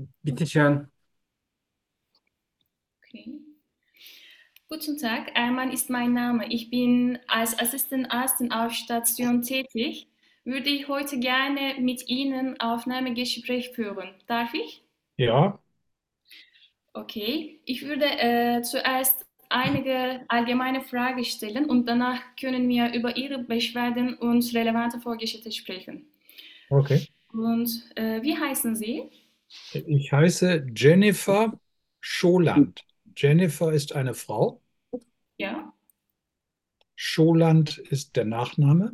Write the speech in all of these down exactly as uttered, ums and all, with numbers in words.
Bitte schön. Okay. Guten Tag, Erman ist mein Name. Ich bin als Assistentärztin auf Station tätig. Würde ich heute gerne mit Ihnen Aufnahmegespräch führen. Darf ich? Ja, Okay. Ich würde äh, zuerst einige allgemeine Fragen stellen und danach können wir über Ihre Beschwerden und relevante Vorgeschichte sprechen. okay. Und äh, wie heißen Sie? Ich heiße Jennifer Scholand. Jennifer ist eine Frau. Ja, Scholand ist der Nachname.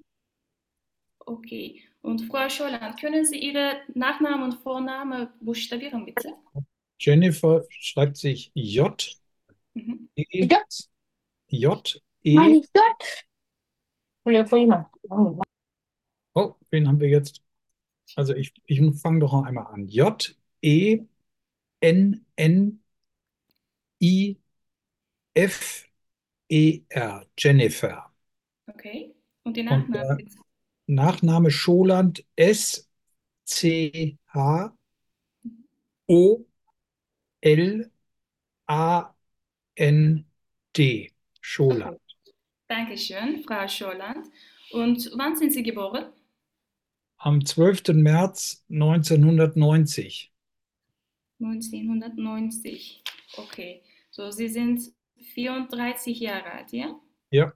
okay. Und Frau Scholland, können Sie Ihre Nachnamen und Vorname buchstabieren, bitte? Jennifer schreibt sich J Mhm. E Gott, J E. mein Gott. Olha, foi mal. Oh, wen haben wir jetzt? Also ich, ich fange doch noch einmal an. J E N N I F E R. Jennifer. Okay. Und die Und Nachname, der bitte. Nachname Scholand S C H O L A N D. Scholand. Okay. Dankeschön, Frau Scholland. Und wann sind Sie geboren? Am zwölften März neunzehnhundertneunzig. neunzehnhundertneunzig. Okay. So, Sie sind vierunddreißig Jahre alt, ja? Ja,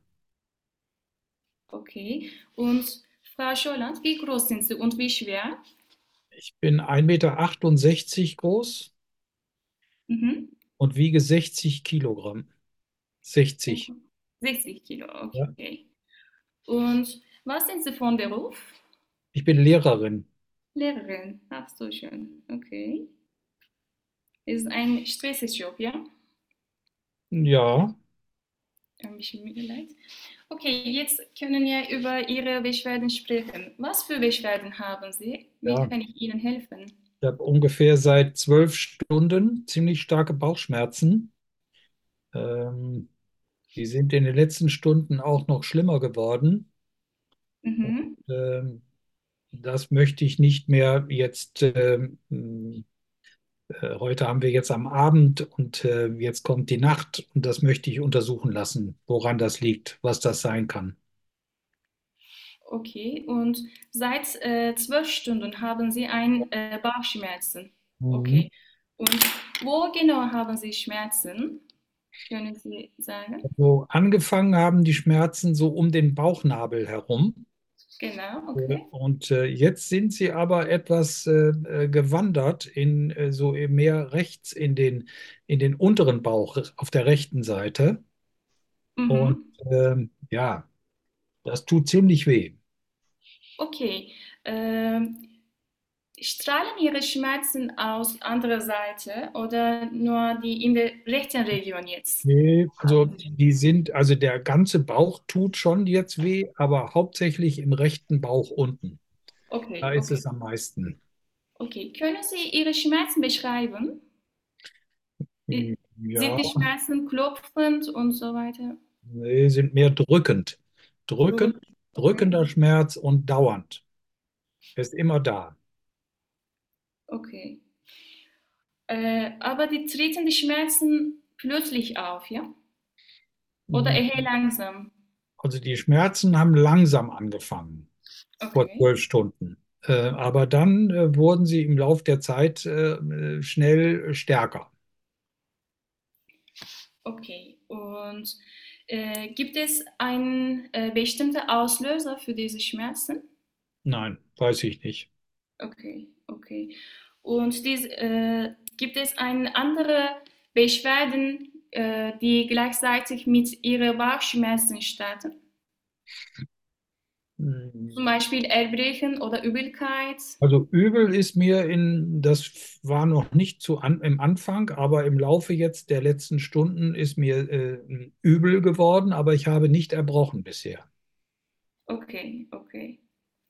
Okay. Und Frau Scholland, wie groß sind Sie und wie schwer? ich bin ein Meter achtundsechzig groß Mhm. und wiege sechzig Kilogramm. sechzig. sechzig Kilo, Ja. okay. Und was sind Sie von Beruf? Ich bin Lehrerin. Lehrerin. Ach so schön. Okay. Ist ein stressiges Job, ja? Ja, Ein bisschen mir leid. Okay, jetzt können wir über Ihre Beschwerden sprechen. Was für Beschwerden haben Sie? Wie ja. kann ich Ihnen helfen? Ich habe ungefähr seit zwölf Stunden ziemlich starke Bauchschmerzen. Ähm, die sind in den letzten Stunden auch noch schlimmer geworden. Und, Mhm. ähm, das möchte ich nicht mehr jetzt. Ähm, Äh, Heute haben wir jetzt am Abend und äh, jetzt kommt die Nacht und das möchte ich untersuchen lassen, woran das liegt, was das sein kann. Okay, und seit äh, zwölf Stunden haben Sie ein äh, Bauchschmerzen. Mhm. Okay. Und wo genau haben Sie Schmerzen? Können Sie sagen? So angefangen haben die Schmerzen so um den Bauchnabel herum. Genau, Äh, okay. Und äh, jetzt sind sie aber etwas äh, äh, gewandert in äh, so mehr rechts in den, in den unteren Bauch auf der rechten Seite. Und Mhm. ähm, ja, das tut ziemlich weh. Okay. Ähm, strahlen Ihre Schmerzen aus anderer Seite oder nur die in der rechten Region jetzt? Nee, also Haben Sie- die sind, also der ganze Bauch tut schon jetzt weh, aber hauptsächlich im rechten Bauch unten. Da Okay, ist okay, es am meisten. okay. Können Sie Ihre Schmerzen beschreiben? Hm, Sind ja, die Schmerzen klopfend und so weiter? nee, sind mehr drückend. Drückend, Drück. Okay, drückender Schmerz und dauernd. Ist immer da. okay. Äh, aber die treten die Schmerzen plötzlich auf, ja? Oder Hm, eher langsam? Also die Schmerzen haben langsam angefangen, vor Okay, zwölf Stunden. Äh, aber dann äh, wurden sie im Lauf der Zeit äh, äh, schnell stärker. okay. Und äh, gibt es einen äh, bestimmten Auslöser für diese Schmerzen? Nein, weiß ich nicht. Okay, okay. Und dies, äh, gibt es eine andere Beschwerden, äh, die gleichzeitig mit Ihren Bauchschmerzen starten? Hm, Zum Beispiel Erbrechen oder Übelkeit? Also übel ist mir in, das war noch nicht zu an, im Anfang, aber im Laufe jetzt der letzten Stunden ist mir äh, übel geworden, aber ich habe nicht erbrochen bisher. Okay, okay.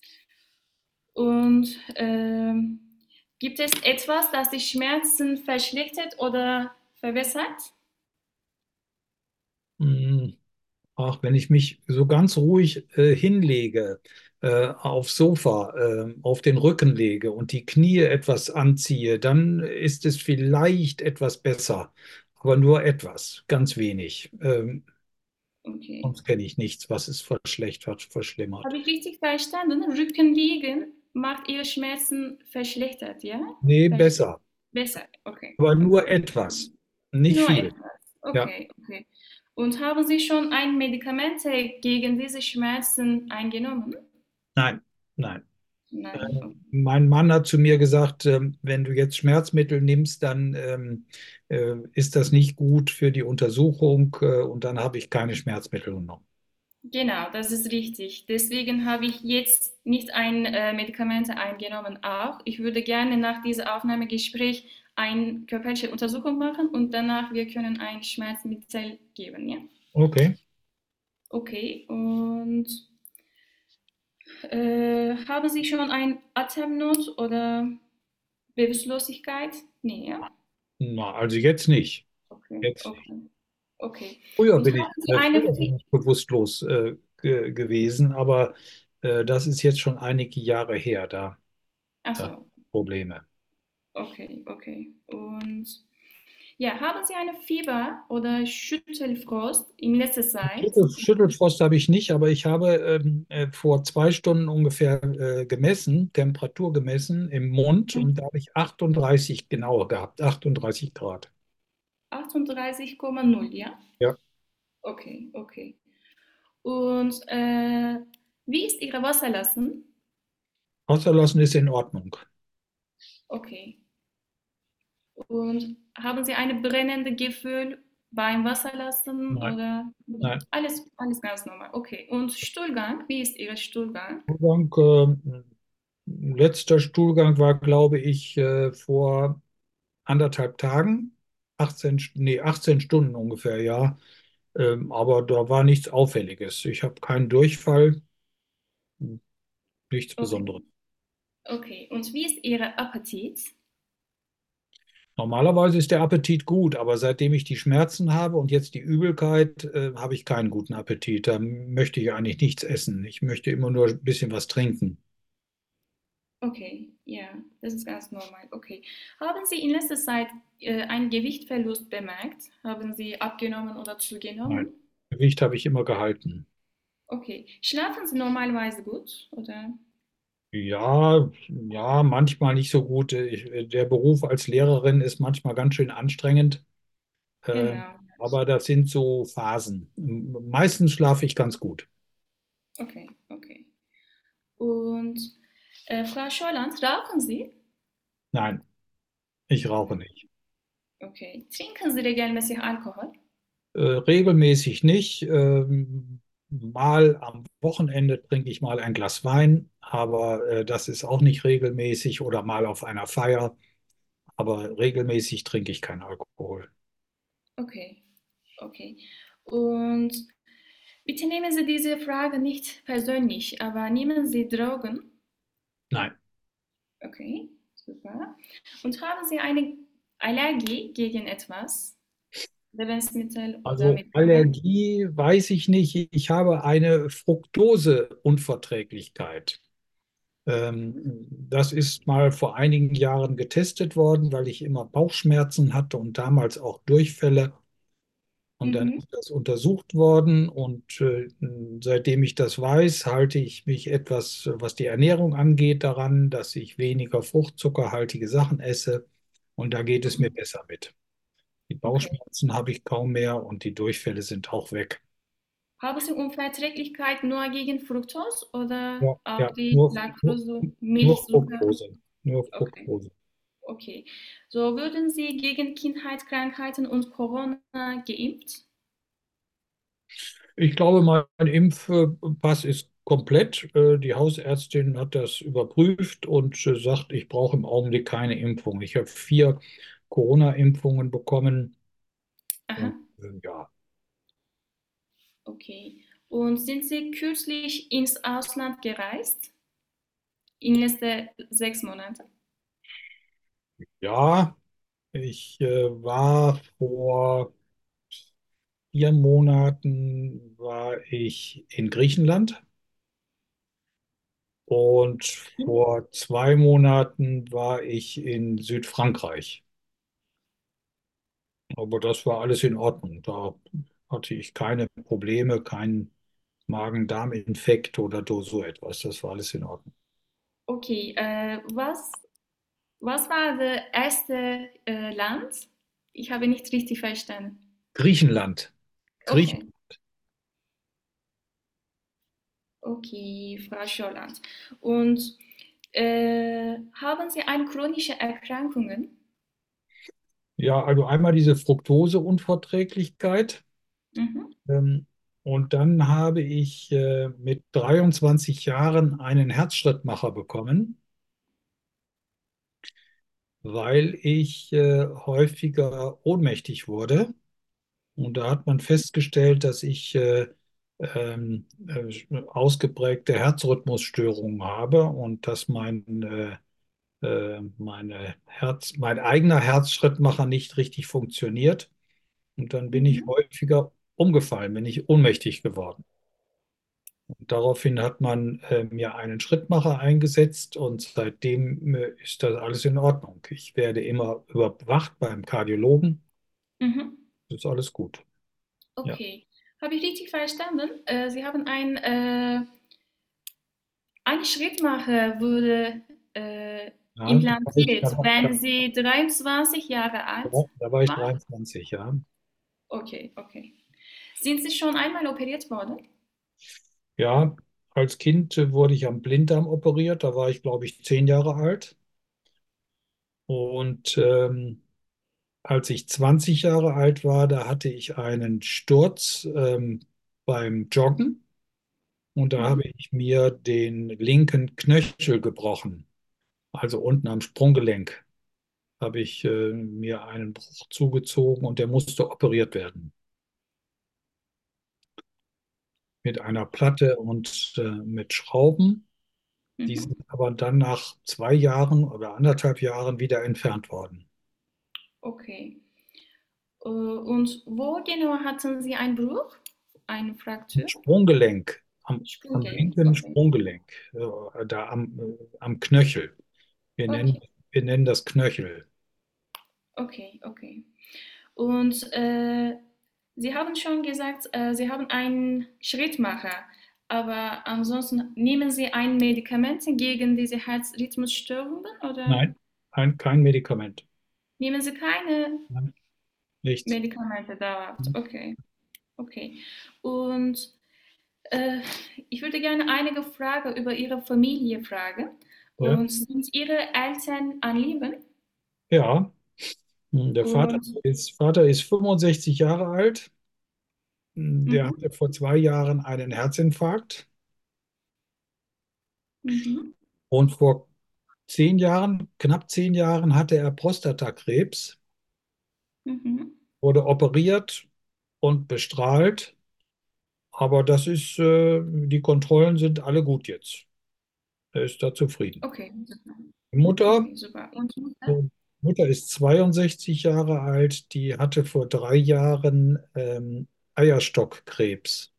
Und ähm, gibt es etwas, das die Schmerzen verschlechtert oder verbessert? Hm, Ach, wenn ich mich so ganz ruhig äh, hinlege, äh, aufs Sofa, äh, auf den Rücken lege und die Knie etwas anziehe, dann ist es vielleicht etwas besser. Aber nur etwas, ganz wenig. Ähm, Okay. sonst kenne ich nichts, was es verschlechtert, verschlimmert. Habe ich richtig verstanden? Rücken liegen macht Ihre Schmerzen verschlechtert, ja? Nee, Versch besser. besser, okay. Aber nur Okay. etwas, nicht Nur viel. etwas. Ja, Okay, okay. Und haben Sie schon ein Medikamente gegen diese Schmerzen eingenommen? nein, nein. Nein. Okay. Mein Mann hat zu mir gesagt, ähm, wenn du jetzt Schmerzmittel nimmst, dann ähm, äh, ist das nicht gut für die Untersuchung äh, und dann habe ich keine Schmerzmittel genommen. Genau, das ist richtig. Deswegen habe ich jetzt nicht ein äh, Medikamente eingenommen auch. Ich würde gerne nach diesem Aufnahmegespräch eine körperliche Untersuchung machen und danach wir können ein Schmerzmittel geben, ja? Okay. Okay, und äh, haben Sie schon ein Atemnot oder Bewusstlosigkeit? Nee, ja? Na, also jetzt nicht. Okay, Jetzt nicht. okay, okay. Früher Und bin ich, haben Sie äh, eine... früher bin ich bewusstlos äh, ge gewesen, aber äh, das ist jetzt schon einige Jahre her, da, Ach da so, Probleme. okay, okay. Und ja, haben Sie eine Fieber oder Schüttelfrost in letzter Zeit? Schüttel, Schüttelfrost habe ich nicht, aber ich habe ähm, äh, vor zwei Stunden ungefähr äh, gemessen, Temperatur gemessen im Mund und da habe ich achtunddreißig genau gehabt, achtunddreißig Grad. achtunddreißig Komma null, ja? Ja. Okay, okay. Und äh, wie ist Ihre Wasserlassen? Außerlassen ist in Ordnung. Okay. Und haben Sie eine brennende Gefühl beim Wasserlassen Nein, oder nein. alles, alles ganz normal? Okay. Und Stuhlgang, wie ist Ihr Stuhlgang? Stuhlgang, äh, letzter Stuhlgang war, glaube ich, äh, vor anderthalb Tagen, achtzehn, St- nee, achtzehn Stunden ungefähr, ja. Ähm, aber da war nichts Auffälliges. Ich habe keinen Durchfall, nichts Okay, Besonderes. okay. Und wie ist Ihr Appetit? Normalerweise ist der Appetit gut, aber seitdem ich die Schmerzen habe und jetzt die Übelkeit, äh, habe ich keinen guten Appetit. Da möchte ich eigentlich nichts essen. Ich möchte immer nur ein bisschen was trinken. Okay, ja, das ist ganz normal. Okay. Haben Sie in letzter Zeit äh, einen Gewichtverlust bemerkt? Haben Sie abgenommen oder Nein, zugenommen? Gewicht habe ich immer gehalten. Okay. Schlafen Sie normalerweise gut, oder? Ja, ja, manchmal nicht so gut. Ich, der Beruf als Lehrerin ist manchmal ganz schön anstrengend, äh, Genau. aber das sind so Phasen. Meistens schlafe ich ganz gut. Okay, okay. Und äh, Frau Scholland, rauchen Sie? Nein, ich rauche Nein. nicht. Okay. Trinken Sie regelmäßig Alkohol? Äh, regelmäßig nicht. Ähm, mal am Wochenende trinke ich mal ein Glas Wein, aber äh, das ist auch nicht regelmäßig oder mal auf einer Feier. Aber regelmäßig trinke ich keinen Alkohol. Okay, okay. Und bitte nehmen Sie diese Frage nicht persönlich, aber nehmen Sie Drogen? Nein. Okay, super. Und haben Sie eine Allergie gegen etwas? Lebensmittel oder Also Medikament? Allergie weiß ich nicht. Ich habe eine Fructoseunverträglichkeit. Ähm, das ist mal vor einigen Jahren getestet worden, weil ich immer Bauchschmerzen hatte und damals auch Durchfälle. Und dann Mhm. ist das untersucht worden und äh, seitdem ich das weiß, halte ich mich etwas, was die Ernährung angeht, daran, dass ich weniger fruchtzuckerhaltige Sachen esse und da geht es mir besser mit. Die Okay. Bauchschmerzen habe ich kaum mehr und die Durchfälle sind auch weg. Haben Sie Unverträglichkeit nur gegen Fructose oder Ja, auch ja, die nur, nur, Laktose, nur Milchzucker? Fructose. Nur Okay, Fructose. okay. So würden Sie gegen Kindheitskrankheiten und Corona geimpft? Ich glaube, mein Impfpass ist komplett. Äh, Die Hausärztin hat das überprüft und äh, sagt, ich brauche im Augenblick keine Impfung. Ich habe vier Corona-Impfungen bekommen Aha, und äh, ja, okay. Und sind Sie kürzlich ins Ausland gereist? In den letzten sechs Monaten? ja, ich äh, war vor vier Monaten war ich in Griechenland und vor zwei Monaten war ich in Südfrankreich. Aber das war alles in Ordnung. Da hatte ich keine Probleme, keinen Magen-Darm-Infekt oder do- so etwas. Das war alles in Ordnung. Okay, äh, was, was war das erste äh, Land? Ich habe nicht richtig verstanden. Griechenland. Griechen. Okay, okay, Frau Scholland. Und äh, haben Sie eine chronische Erkrankungen? Ja, also einmal diese Fructoseunverträglichkeit. Mhm. Ähm, und dann habe ich äh, mit dreiundzwanzig Jahren einen Herzschrittmacher bekommen, weil ich äh, häufiger ohnmächtig wurde. Und da hat man festgestellt, dass ich äh, ähm, äh, ausgeprägte Herzrhythmusstörungen habe und dass mein, äh, äh, meine Herz, mein eigener Herzschrittmacher nicht richtig funktioniert. Und dann bin ich Mhm. häufiger umgefallen, bin ich ohnmächtig geworden. Und daraufhin hat man äh, mir einen Schrittmacher eingesetzt und seitdem äh, ist das alles in Ordnung. Ich werde immer überwacht beim Kardiologen. Mhm. Das ist alles gut. Ja. Okay. Habe ich richtig verstanden? Äh, Sie haben ein, äh, ein Schrittmacher wurde äh, Ja, da war ich, implantiert, da war, wenn da, Sie dreiundzwanzig Jahre alt da war ich waren? dreiundzwanzig, ja. Okay, okay. Sind Sie schon einmal operiert worden? Ja, als Kind äh, wurde ich am Blinddarm operiert. Da war ich, glaube ich, zehn Jahre alt. Und ähm, als ich zwanzig Jahre alt war, da hatte ich einen Sturz ähm, beim Joggen. Und da Mhm. habe ich mir den linken Knöchel gebrochen. Also unten am Sprunggelenk habe ich äh, mir einen Bruch zugezogen und der musste operiert werden. Mit einer Platte und äh, mit Schrauben. Die Mhm. sind aber dann nach zwei Jahren oder anderthalb Jahren wieder entfernt worden. Okay. Äh, Und wo genau hatten Sie einen Bruch? Eine Am Fraktur? Sprunggelenk, am, am Sprunggelenk. linken Okay. Sprunggelenk, äh, da am, äh, am Knöchel. Wir nennen, Okay. wir nennen das Knöchel. Okay. Okay. Und äh, Sie haben schon gesagt, äh, Sie haben einen Schrittmacher, aber ansonsten nehmen Sie ein Medikament gegen diese Herzrhythmusstörungen oder Nein, ein, kein Medikament. nehmen Sie keine Nein, nichts. Medikamente dauerhaft? Okay, okay. Und äh, ich würde gerne einige Fragen über Ihre Familie fragen. Ja, Und sind Ihre Eltern am Leben? ja. Der Vater Und ist, Vater ist fünfundsechzig Jahre alt. Der mhm, hatte vor zwei Jahren einen Herzinfarkt. mhm, Und vor zehn Jahren, knapp zehn Jahren, hatte er Prostatakrebs, mhm, wurde operiert und bestrahlt. Aber das ist, äh, die Kontrollen sind alle gut jetzt. Er ist da zufrieden. okay, super. Die Mutter, Okay, super. Und äh, Mutter? Mutter ist zweiundsechzig Jahre alt. Die hatte vor drei Jahren ähm, Eierstockkrebs.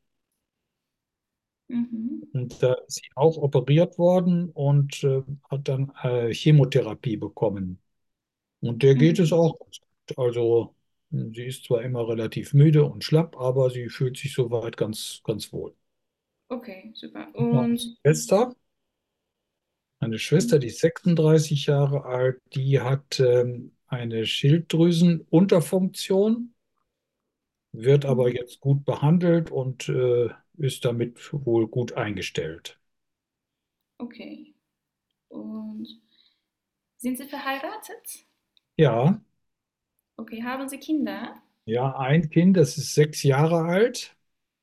Mhm. Und da ist sie auch operiert worden und äh, hat dann äh, Chemotherapie bekommen. Und der geht es Mhm. auch ganz gut. Also sie ist zwar immer relativ müde und schlapp, aber sie fühlt sich soweit ganz, ganz wohl. Okay, super. Noch eine Und Schwester, eine Schwester, die ist sechsunddreißig Jahre alt, die hat ähm, eine Schilddrüsenunterfunktion, wird aber mhm. jetzt gut behandelt und äh, ist damit wohl gut eingestellt. Okay. Und sind Sie verheiratet? Ja, Okay, haben Sie Kinder? ja, ein Kind, das ist sechs Jahre alt.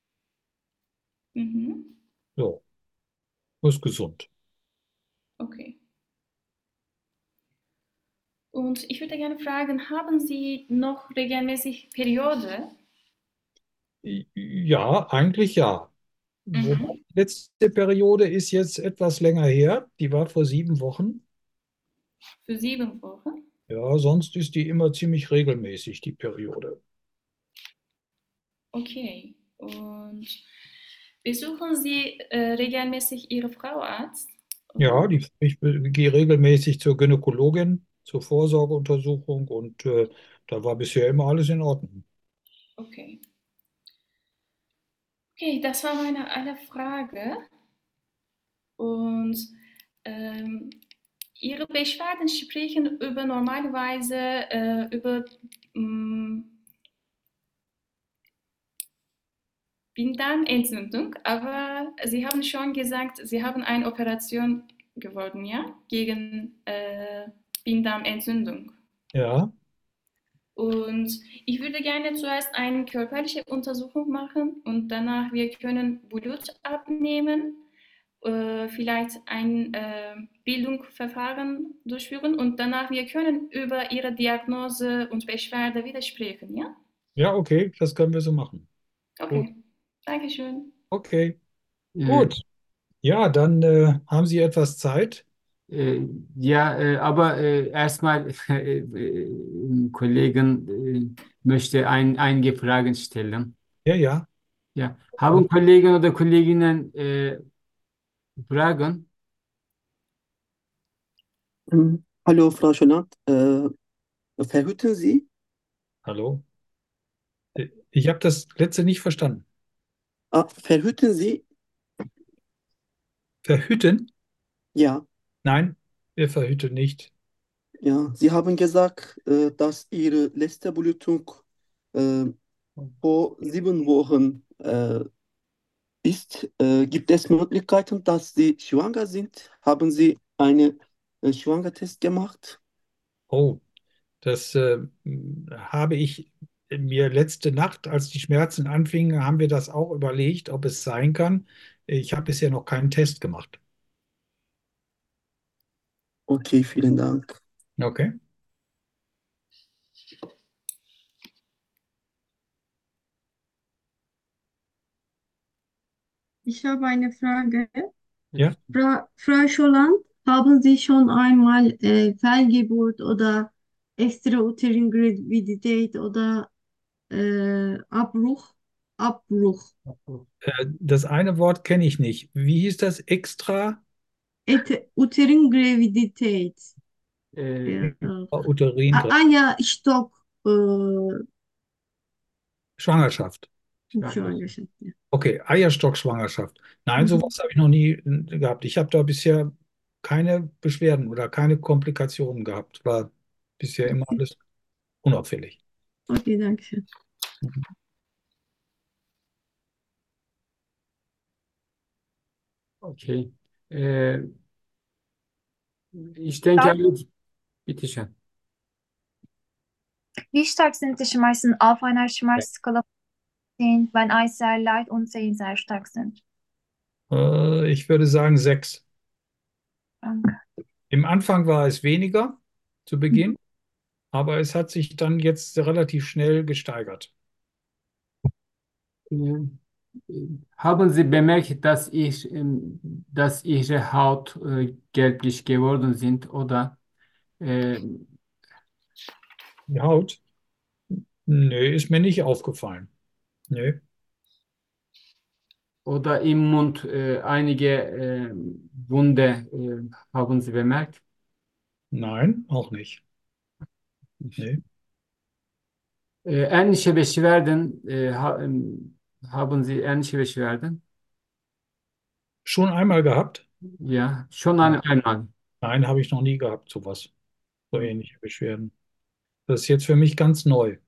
Mhm. So, ist gesund. Okay. Und ich würde gerne fragen, haben Sie noch regelmäßig Periode? Ja, eigentlich ja. Wobei Mhm. die letzte Periode ist jetzt etwas länger her. Die war vor sieben Wochen. Für sieben Wochen? Ja, sonst ist die immer ziemlich regelmäßig, die Periode. Okay. Und besuchen Sie äh, regelmäßig Ihre Frauenarzt? Oder? Ja, die, ich gehe regelmäßig zur Gynäkologin, zur Vorsorgeuntersuchung und äh, da war bisher immer alles in Ordnung. Okay. Okay, das war meine eine Frage. Und ähm, Ihre Beschwerden sprechen über normalerweise äh, über mh, Blinddarmentzündung, aber Sie haben schon gesagt, Sie haben eine Operation geworden, ja, gegen äh, Blinddarmentzündung. Ja, Und ich würde gerne zuerst eine körperliche Untersuchung machen und danach wir können Blut abnehmen, äh, vielleicht ein äh, Bildungsverfahren durchführen und danach wir können über Ihre Diagnose und Beschwerde widersprechen, ja? ja, okay, das können wir so machen. Gut, Okay, danke schön. okay, Äh, gut. Ja, dann äh, haben Sie etwas Zeit. äh, ja, äh, aber äh, erstmal äh, äh, Kollegen äh, möchte ein, einige Fragen stellen. Ja, ja. Ja, haben Kollegen oder Kolleginnen äh, Fragen? Ähm, Hallo, Frau Scholat. Äh, verhüten Sie? Hallo. Äh, Ich habe das letzte nicht verstanden. Ah, verhüten Sie? Verhüten? Ja, Nein, wir verhüten nicht. ja. Sie haben gesagt, äh, dass Ihre letzte Blutung äh, vor sieben Wochen äh, ist. Äh, gibt es Möglichkeiten, dass Sie schwanger sind? Haben Sie einen äh, Schwangertest gemacht? Oh, das äh, habe ich mir letzte Nacht, als die Schmerzen anfingen, haben wir das auch überlegt, ob es sein kann. Ich habe bisher noch keinen Test gemacht. Okay, vielen Dank. Okay. Ich habe eine Frage. Ja. Fra Frau Scholand, haben Sie schon einmal äh, Fehlgeburt oder Extrauterine oder äh, Abbruch? Abbruch. Äh, das eine Wort kenne ich nicht. Wie hieß das? Extra Et Uterine Gravidität. Äh, Ja. Uterin Ah, ah ja, Stock. Äh, Schwangerschaft. Schwangerschaft. Ja. Okay, Eierstockschwangerschaft. Nein, Mhm. sowas habe ich noch nie äh, gehabt. Ich habe da bisher keine Beschwerden oder keine Komplikationen gehabt. War bisher immer alles unauffällig. Okay, danke schön. okay. Äh, ich denke, Stark, alles- bitte schön. wie stark sind die Schmerzen auf einer Schmerzskala von zehn, wenn eins sehr leicht und zehn sehr stark sind? Äh, ich würde sagen sechs. Danke. Im Anfang war es weniger zu Mhm. Beginn, aber es hat sich dann jetzt relativ schnell gesteigert. Äh, haben Sie bemerkt, dass ich, ähm, dass Ihre Haut äh, gelblich geworden sind oder, äh, Die Haut? Nee, ist mir nicht aufgefallen. Nee, oder im Mund äh, einige äh, Wunde äh, haben Sie bemerkt? nein, auch nicht. Nee. Äh, ähnliche Beschwerden, äh, ha, ähm, haben Sie ähnliche Beschwerden? Schon einmal gehabt? Ja, schon ein, Nein, einmal. nein, habe ich noch nie gehabt, sowas. So ähnliche Beschwerden. Das ist jetzt für mich ganz neu.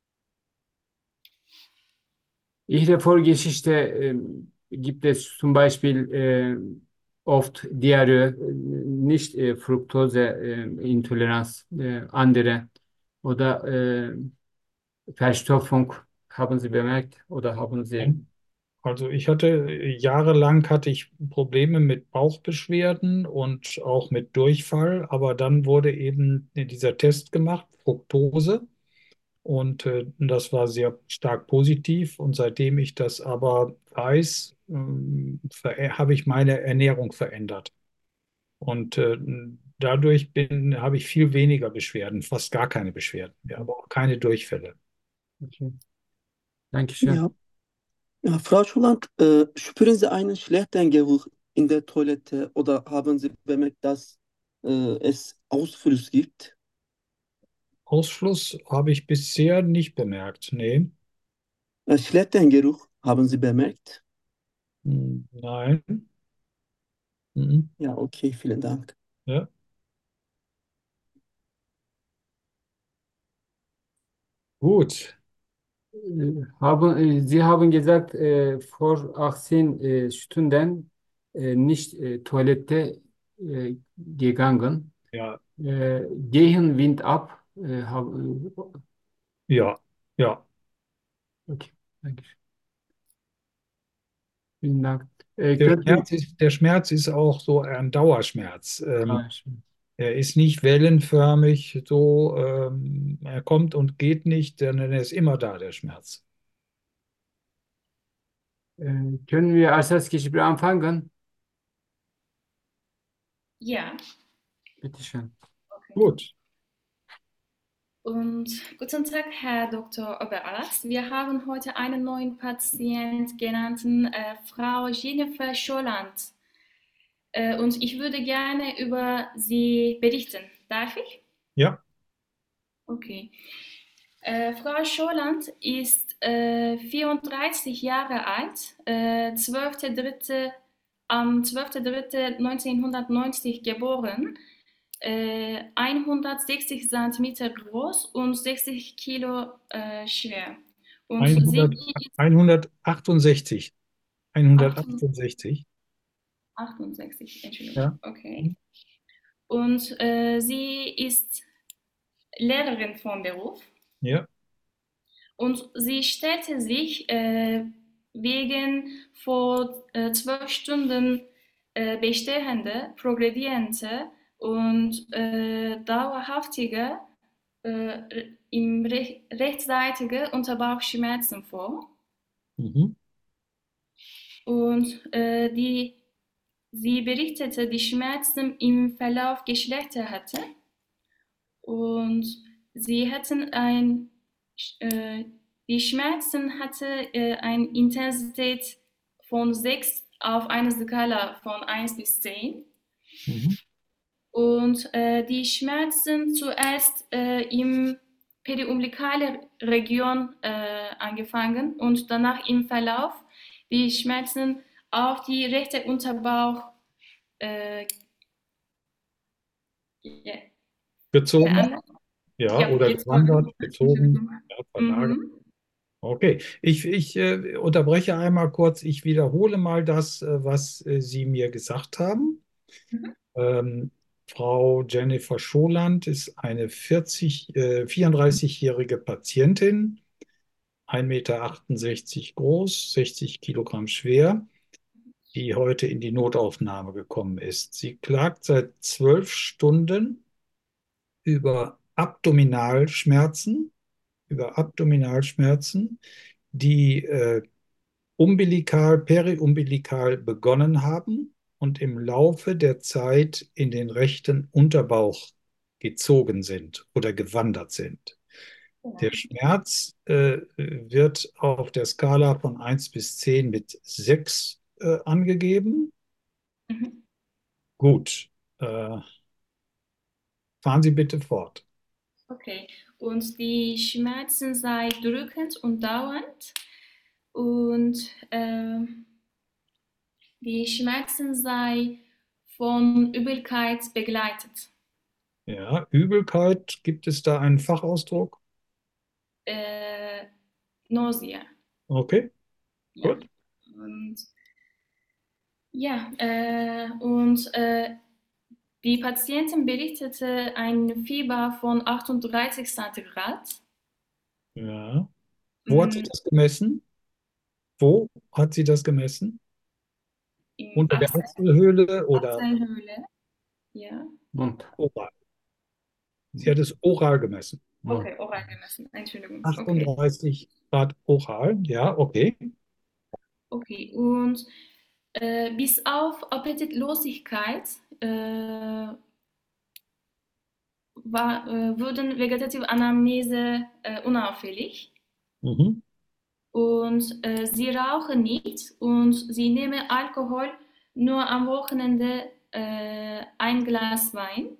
Ihre Vorgeschichte ähm, gibt es zum Beispiel äh, oft Diarrhoe, äh, nicht äh, Fructoseintoleranz, äh, andere oder äh, Verstopfung, haben Sie bemerkt oder haben Sie? Nein. Also ich hatte jahrelang hatte ich Probleme mit Bauchbeschwerden und auch mit Durchfall, aber dann wurde eben dieser Test gemacht, Fructose, und äh, das war sehr stark positiv. Und seitdem ich das aber weiß, ähm, ver- habe ich meine Ernährung verändert. Und äh, dadurch bin, habe ich viel weniger Beschwerden, fast gar keine Beschwerden, ja, aber auch keine Durchfälle. Okay. Dankeschön. Ja, Ja, Frau Schuland, äh, spüren Sie einen schlechten Geruch in der Toilette oder haben Sie bemerkt, dass äh, es Ausfluss gibt? Ausschluss habe ich bisher nicht bemerkt. Nee. Äh, schlechten Geruch haben Sie bemerkt? Hm, nein. Mhm. Ja, okay, vielen Dank. Ja. Gut. Äh, Haben, äh, Sie haben gesagt, äh, vor achtzehn äh, Stunden äh, nicht äh, Toilette äh, gegangen. Ja. Äh, gehen Wind ab. Äh, hab, Ja. Ja. okay, danke. Vielen Dank. Äh, Der könnten, Schmerz ist, der Schmerz ist auch so ein Dauerschmerz. Ähm, ah, schön. er ist nicht wellenförmig, so, ähm, er kommt und geht nicht, sondern er ist immer da, der Schmerz. Äh, können wir als das Gespräch anfangen? Ja, Bitte schön. okay. Gut. Und guten Tag, Herr Doktor Oberarzt. Wir haben heute einen neuen Patient genannten äh, Frau Jennifer Scholland. Äh, und ich würde gerne über sie berichten. Darf ich? Ja. Okay. Äh, Frau Scholland ist äh, vierunddreißig Jahre alt, äh, zwölfter dritter am zwölfter dritter neunzehnhundertneunzig geboren, äh, hundertsechzig Zentimeter groß und sechzig Kilo äh, schwer. Und sie hundert, ist hundertachtundsechzig. hundertachtundsechzig. achtundsechzig, Entschuldigung, Ja. okay. Und äh, sie ist Lehrerin vom Beruf. Ja. Und sie stellte sich äh, wegen vor äh, zwölf Stunden äh, bestehende, progredierende und äh, dauerhaftige äh, im Re rechtsseitige Unterbauchschmerzen vor. Mhm. Und äh, die, sie berichtete, die Schmerzen im Verlauf geschlechtert hatte. Und sie hatten ein, äh, die Schmerzen hatte äh, eine Intensität von sechs auf einer Skala von eins bis zehn. Mhm. Und äh, die Schmerzen zuerst äh, im periumbilikale Region äh, angefangen und danach im Verlauf die Schmerzen auf die rechte Unterbauch äh, ja, Gezogen. verändert. Ja, Ja, oder gewandert, gezogen. gezogen, Entschuldigung. ja, verlagert. Mhm. Okay, ich, ich äh, unterbreche einmal kurz. Ich wiederhole mal das, äh, was äh, Sie mir gesagt haben. Mhm. Ähm, Frau Jennifer Scholand ist eine vierzig, äh, vierunddreißig-jährige Patientin, ein Meter achtundsechzig groß, sechzig Kilogramm schwer, die heute in die Notaufnahme gekommen ist. Sie klagt seit zwölf Stunden über Abdominalschmerzen, über Abdominalschmerzen, die äh, umbilikal, periumbilikal begonnen haben und im Laufe der Zeit in den rechten Unterbauch gezogen sind oder gewandert sind. Der Schmerz äh, wird auf der Skala von eins bis zehn mit sechs äh, angegeben. Mhm. Gut, äh, fahren Sie bitte fort. Okay. Und die Schmerzen sei drückend und dauernd. Und ähm, die Schmerzen sei von Übelkeit begleitet. Ja, Übelkeit, gibt es da einen Fachausdruck? Äh, Nausea. Okay, Ja. gut. Und ja, äh, und äh, die Patientin berichtete ein Fieber von achtunddreißig Zentigrad. Ja. Wo hat sie Mm, das gemessen? Wo hat sie das gemessen? Im Unter der Achselhöhle oder Achselhöhle. Ja. Mund, oral? Sie hat es oral gemessen. Mund. Okay, oral gemessen. Entschuldigung. Okay. achtunddreißig Grad oral, ja, okay. Okay. Und äh, bis auf Appetitlosigkeit äh, war, äh, wurden vegetative Anamnese äh, unauffällig. Mhm. Und äh, sie rauchen nicht und sie nehmen Alkohol nur am Wochenende äh, ein Glas Wein.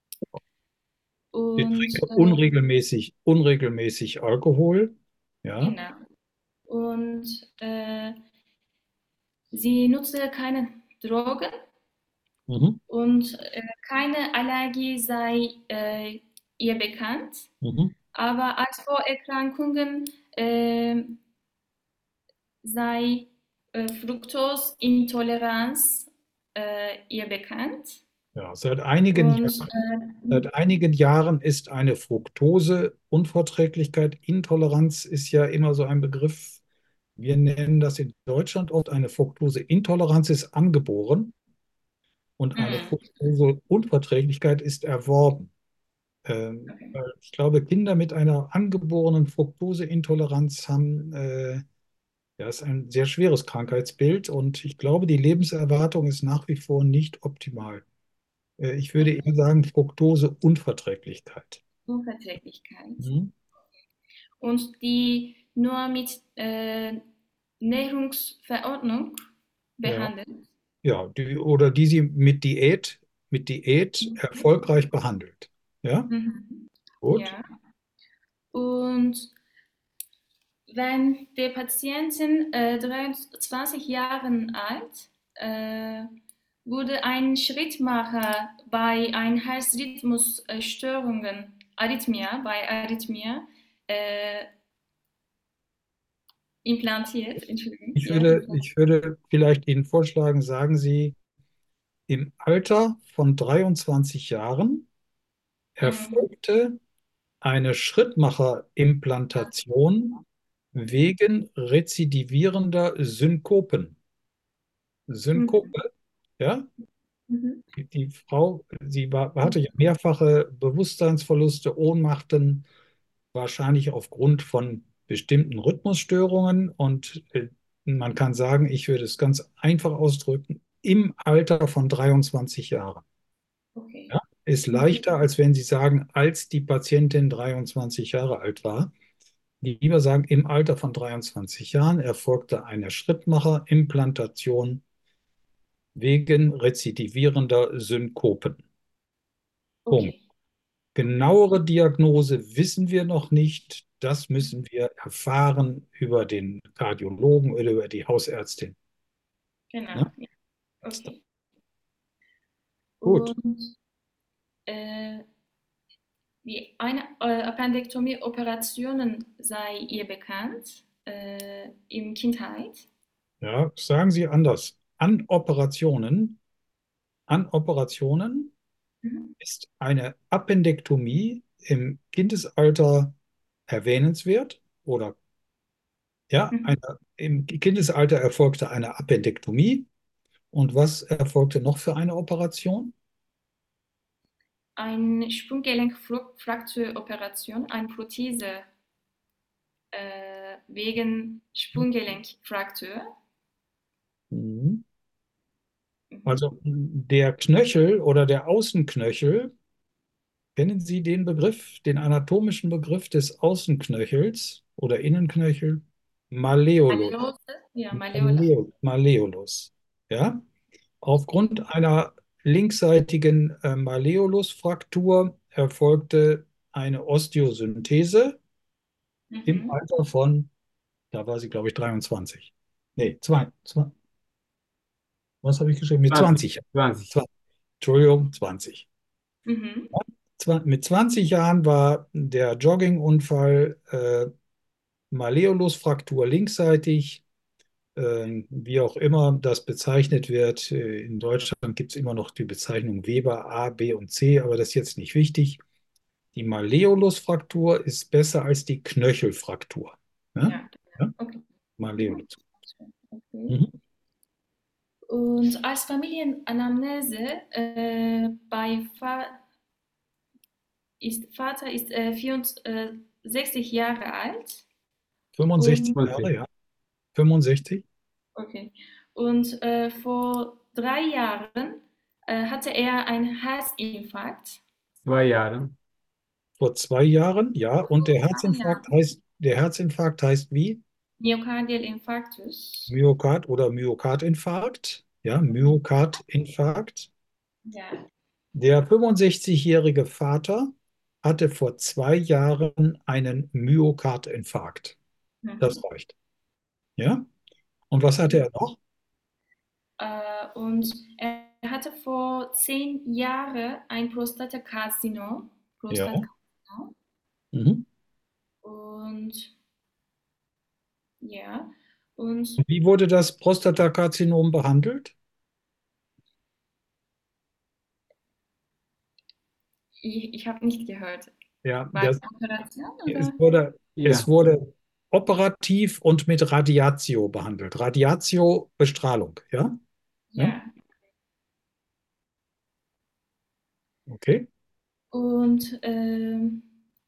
Ich Und trinke äh, unregelmäßig, unregelmäßig Alkohol. Ja. genau. Und äh, sie nutzen keine Drogen Mhm. und äh, keine Allergie sei äh, ihr bekannt. Mhm. Aber als Vorerkrankungen äh, sei äh, Fructoseintoleranz äh, ihr bekannt. Ja, seit einigen Und Jahren, äh, seit einigen Jahren ist eine Fructoseunverträglichkeit. Intoleranz ist ja immer so ein Begriff. Wir nennen das in Deutschland oft eine Fructoseintoleranz ist angeboren und eine mhm, Fructoseunverträglichkeit ist erworben. Ähm, okay. weil ich glaube, Kinder mit einer angeborenen Fructoseintoleranz haben, äh, ja, ist ein sehr schweres Krankheitsbild und ich glaube, die Lebenserwartung ist nach wie vor nicht optimal. Äh, Ich würde eher sagen Fructoseunverträglichkeit. Unverträglichkeit. Mhm. Und die nur mit äh, Ernährungsverordnung Ja, behandelt. ja, die, oder die sie mit Diät, mit Diät erfolgreich behandelt. Ja, Mhm. gut. Ja. Und wenn der Patientin äh, dreiundzwanzig Jahre alt äh, wurde ein Schrittmacher bei ein Herzrhythmusstörungen, Arrhythmia, bei Arrhythmia äh, implantiert, Entschuldigung, Ich ja, würde, implantiert. ich würde vielleicht Ihnen vorschlagen, sagen Sie, im Alter von dreiundzwanzig Jahren Mhm. erfolgte eine Schrittmacherimplantation wegen rezidivierender Synkopen. Mhm. Synkope, ja? Mhm. Die, die Frau, sie war, hatte ja mehrfache Bewusstseinsverluste, Ohnmachten, wahrscheinlich aufgrund von bestimmten Rhythmusstörungen. Und äh, man kann sagen, ich würde es ganz einfach ausdrücken, im Alter von dreiundzwanzig Jahren. Okay. Ja, ist Mhm. leichter, als wenn Sie sagen, als die Patientin dreiundzwanzig Jahre alt war. Lieber sagen, im Alter von dreiundzwanzig Jahren erfolgte eine Schrittmacherimplantation wegen rezidivierender Synkopen. Punkt. Okay. Genauere Diagnose wissen wir noch nicht. Das müssen wir erfahren über den Kardiologen oder über die Hausärztin. Genau. Ne? Ja. Okay. Gut, Und äh, die eine äh, Appendektomie-Operationen sei ihr bekannt äh, in Kindheit. ja, sagen Sie anders. An Operationen, an Operationen Mhm. ist eine Appendektomie im Kindesalter erwähnenswert oder ja, Mhm. eine, im Kindesalter erfolgte eine Appendektomie. Und was erfolgte noch für eine Operation? Eine Sprunggelenkfrakturoperation, eine Prothese äh, wegen Sprunggelenkfraktur. Mhm. Mhm. Also der Knöchel oder der Außenknöchel, kennen Sie den Begriff, den anatomischen Begriff des Außenknöchels oder Innenknöchel? Malleolus. Malleolose, ja, Malleola. Maleo- Malleolus. Ja? Aufgrund einer linksseitigen äh, Malleolusfraktur erfolgte eine Osteosynthese im Mhm. Alter von, da war sie, glaube ich, dreiundzwanzig. Nee, zwei, zwei, was habe ich geschrieben? Mit zwanzig, zwanzig. zwanzig. zwanzig. Entschuldigung, zwanzig. Mhm. Zwa- Mit zwanzig Jahren war der Joggingunfall äh, Malleolusfraktur linksseitig, äh, wie auch immer das bezeichnet wird. Äh, in Deutschland gibt es immer noch die Bezeichnung Weber A, B und C, aber das ist jetzt nicht wichtig. Die Malleolusfraktur ist besser als die Knöchelfraktur. Ja? Ja, Ja? okay. Mhm. Malleolus. Okay. Mhm. Und als Familienanamnese äh, bei Fa ist, Vater ist äh, vierundsechzig Jahre alt fünfundsechzig und, Jahre, fünfzig. ja. fünfundsechzig. okay. Und äh, vor drei Jahren äh, hatte er einen Herzinfarkt. Zwei Jahre. Vor zwei Jahren, ja. Und der Zwei Herzinfarkt Jahren. heißt, der Herzinfarkt heißt wie? Myocardial Infarktus. Myokard oder Myokardinfarkt. Ja, Myokardinfarkt. Ja. Der fünfundsechzigjährige Vater hatte vor zwei Jahren einen Myokardinfarkt. Das Mhm. reicht. Ja? Und was hatte er noch? Äh, und er hatte vor zehn Jahren ein Prostatakarzinom. Ja. Prostatakarzinom. Mhm. Und ja, und Und wie wurde das Prostatakarzinom behandelt? ich, ich habe nicht gehört. Ja, War es das, eine Operation es oder? wurde, es Ja, wurde operativ und mit Radiatio behandelt. Radiatio, Bestrahlung. Ja? Ja? Ja. Okay. Und ähm,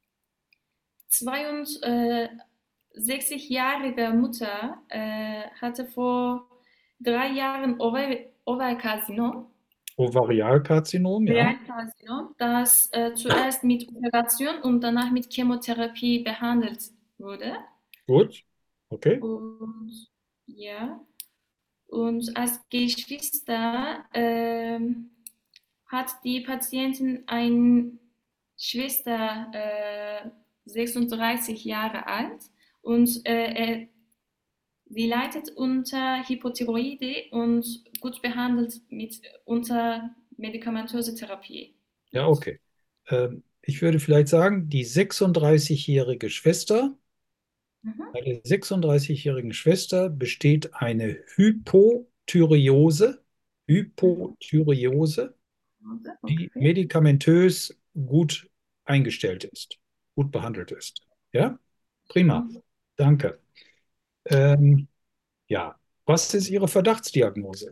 zweiundsechzigjährige Mutter äh, hatte vor drei Jahren Ovar Ovarkarzinom. Ovarialkarzinom, ja. Ovarkarzinom, das äh, zuerst mit Operation und danach mit Chemotherapie behandelt wurde. Gut. Okay. Und ja, und als Geschwister ähm, hat die Patientin eine Schwester, äh, sechsunddreißig Jahre alt, und äh, er, sie leidet unter Hypothyroidie und gut behandelt mit unter medikamentöser Therapie Ja, jetzt. okay. Ähm, ich würde vielleicht sagen, die sechsunddreißigjährige Schwester, Mhm. bei der sechsunddreißigjährigen Schwester besteht eine Hypothyreose, Mhm. Hypothyreose, die Okay. medikamentös gut eingestellt ist, gut behandelt ist. Ja, prima. Mhm. Danke. Ähm, ja, was ist Ihre Verdachtsdiagnose?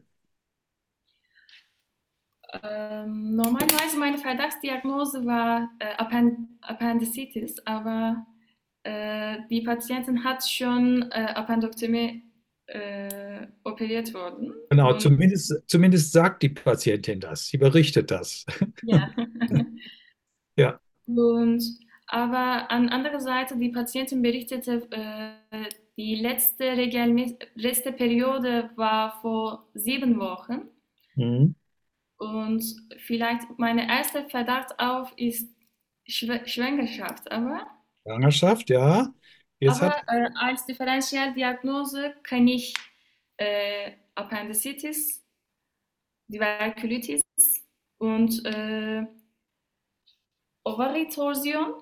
Ähm, normalerweise meine Verdachtsdiagnose war äh, Append Appendizitis, aber äh, die Patientin hat schon äh, Appendektomie äh, operiert worden. Genau, Und zumindest, zumindest sagt die Patientin das. Sie berichtet das. ja. Ja. Und aber an anderer Seite, die Patientin berichtete, äh, die letzte, regelmäß- letzte Periode war vor sieben Wochen. Mhm. Und vielleicht mein erster Verdacht auf ist Schw Schwangerschaft, aber, Schwangerschaft, ja. Jetzt aber hat, äh, als Differentialdiagnose kann ich äh, Appendicitis, Diverkulitis und äh, Ovaritorsion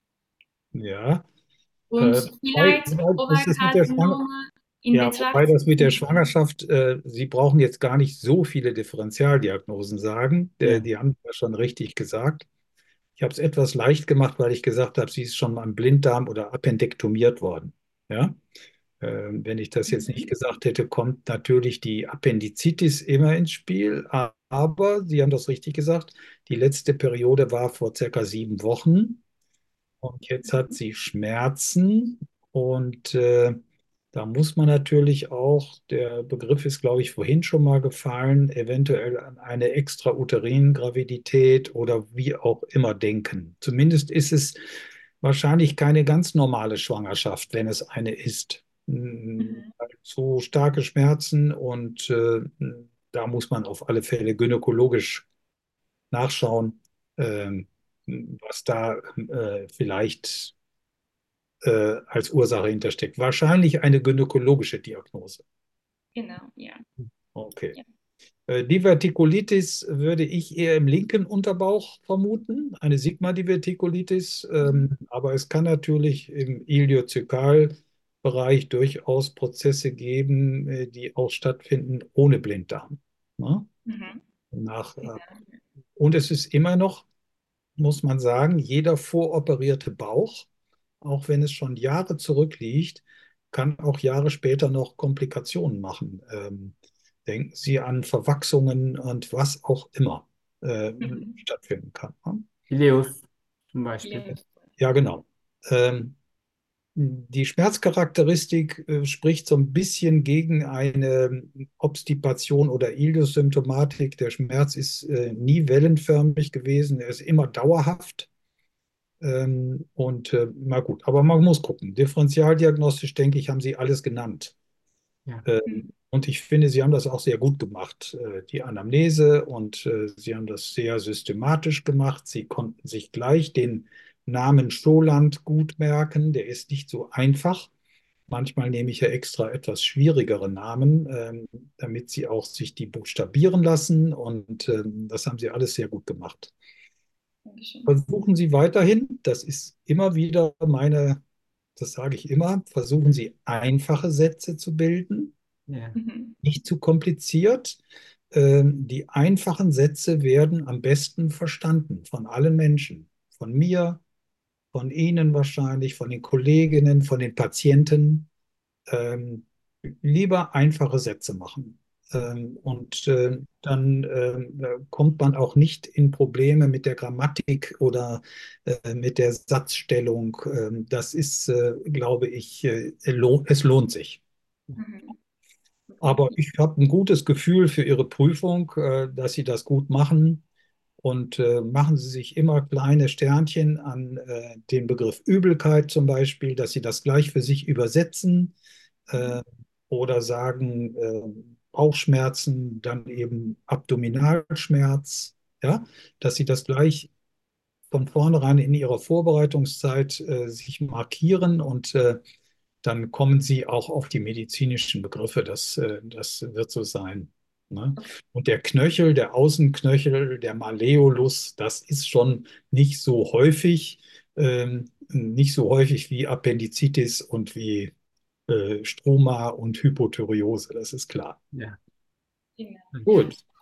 ja, und äh, wobei, vielleicht wobei das ist mit der Schwangerschaft, Ovarkarzinome in ja, wobei Betracht das mit der ziehen. Schwangerschaft, äh, Sie brauchen jetzt gar nicht so viele Differentialdiagnosen sagen. Äh, ja. die haben das schon richtig gesagt. Ich habe es etwas leicht gemacht, weil ich gesagt habe, sie ist schon am Blinddarm oder appendektomiert worden. Ja? Ähm, wenn ich das jetzt nicht Mhm. gesagt hätte, kommt natürlich die Appendizitis immer ins Spiel. Aber Sie haben das richtig gesagt, die letzte Periode war vor circa sieben Wochen. Und jetzt hat Mhm. sie Schmerzen und äh, da muss man natürlich auch, der Begriff ist, glaube ich, vorhin schon mal gefallen, eventuell an eine Extrauterin-Gravidität oder wie auch immer denken. Zumindest ist es wahrscheinlich keine ganz normale Schwangerschaft, wenn es eine ist. Hm, Mhm. so starke Schmerzen und äh, da muss man auf alle Fälle gynäkologisch nachschauen, ähm, was da äh, vielleicht äh, als Ursache hintersteckt. Wahrscheinlich eine gynäkologische Diagnose. Genau, ja. Okay. Ja. Äh, Divertikulitis würde ich eher im linken Unterbauch vermuten, eine Sigma-Divertikulitis, ähm, aber es kann natürlich im Iliozekalbereich durchaus Prozesse geben, äh, die auch stattfinden ohne Blinddarm. Ne? Mhm. Nach, äh, Genau. und es ist immer noch, muss man sagen, jeder voroperierte Bauch, auch wenn es schon Jahre zurückliegt, kann auch Jahre später noch Komplikationen machen. Ähm, denken Sie an Verwachsungen und was auch immer äh, Mhm. stattfinden kann. Ne? Ileus zum Beispiel. Links. Ja, genau. Ähm, die Schmerzcharakteristik äh, spricht so ein bisschen gegen eine Obstipation oder Ileus-Symptomatik. Der Schmerz ist äh, nie wellenförmig gewesen, er ist immer dauerhaft. Ähm, und äh, na gut, aber man muss gucken. Differentialdiagnostisch, denke ich, haben Sie alles genannt. Ja. Ähm, und ich finde, Sie haben das auch sehr gut gemacht, äh, die Anamnese, und äh, Sie haben das sehr systematisch gemacht. Sie konnten sich gleich den Namen Scholand gut merken. Der ist nicht so einfach. Manchmal nehme ich ja extra etwas schwierigere Namen, ähm, damit Sie auch sich die buchstabieren lassen. Und ähm, das haben Sie alles sehr gut gemacht. Dankeschön. Versuchen Sie weiterhin, das ist immer wieder meine, das sage ich immer, versuchen Sie einfache Sätze zu bilden, Ja. Mhm. nicht zu kompliziert. Ähm, die einfachen Sätze werden am besten verstanden von allen Menschen, von mir, von Ihnen wahrscheinlich, von den Kolleginnen, von den Patienten. Ähm, Lieber einfache Sätze machen. Ähm, und äh, dann ähm, äh, kommt man auch nicht in Probleme mit der Grammatik oder äh, mit der Satzstellung. Ähm, das ist, äh, glaube ich, äh, lohn, es lohnt sich. Mhm. Aber ich habe ein gutes Gefühl für Ihre Prüfung, äh, dass Sie das gut machen. Und äh, machen Sie sich immer kleine Sternchen an äh, den Begriff Übelkeit zum Beispiel, dass Sie das gleich für sich übersetzen, äh, oder sagen äh, Bauchschmerzen, dann eben Abdominalschmerz, ja, dass Sie das gleich von vornherein in Ihrer Vorbereitungszeit äh, sich markieren, und äh, dann kommen Sie auch auf die medizinischen Begriffe. Das, äh, das wird so sein. Ne? Und der Knöchel, der Außenknöchel, der Malleolus, das ist schon nicht so häufig, ähm, nicht so häufig wie Appendizitis und wie äh, Struma und Hypothyreose, das ist klar. Ja. Vielen Dank. Gut.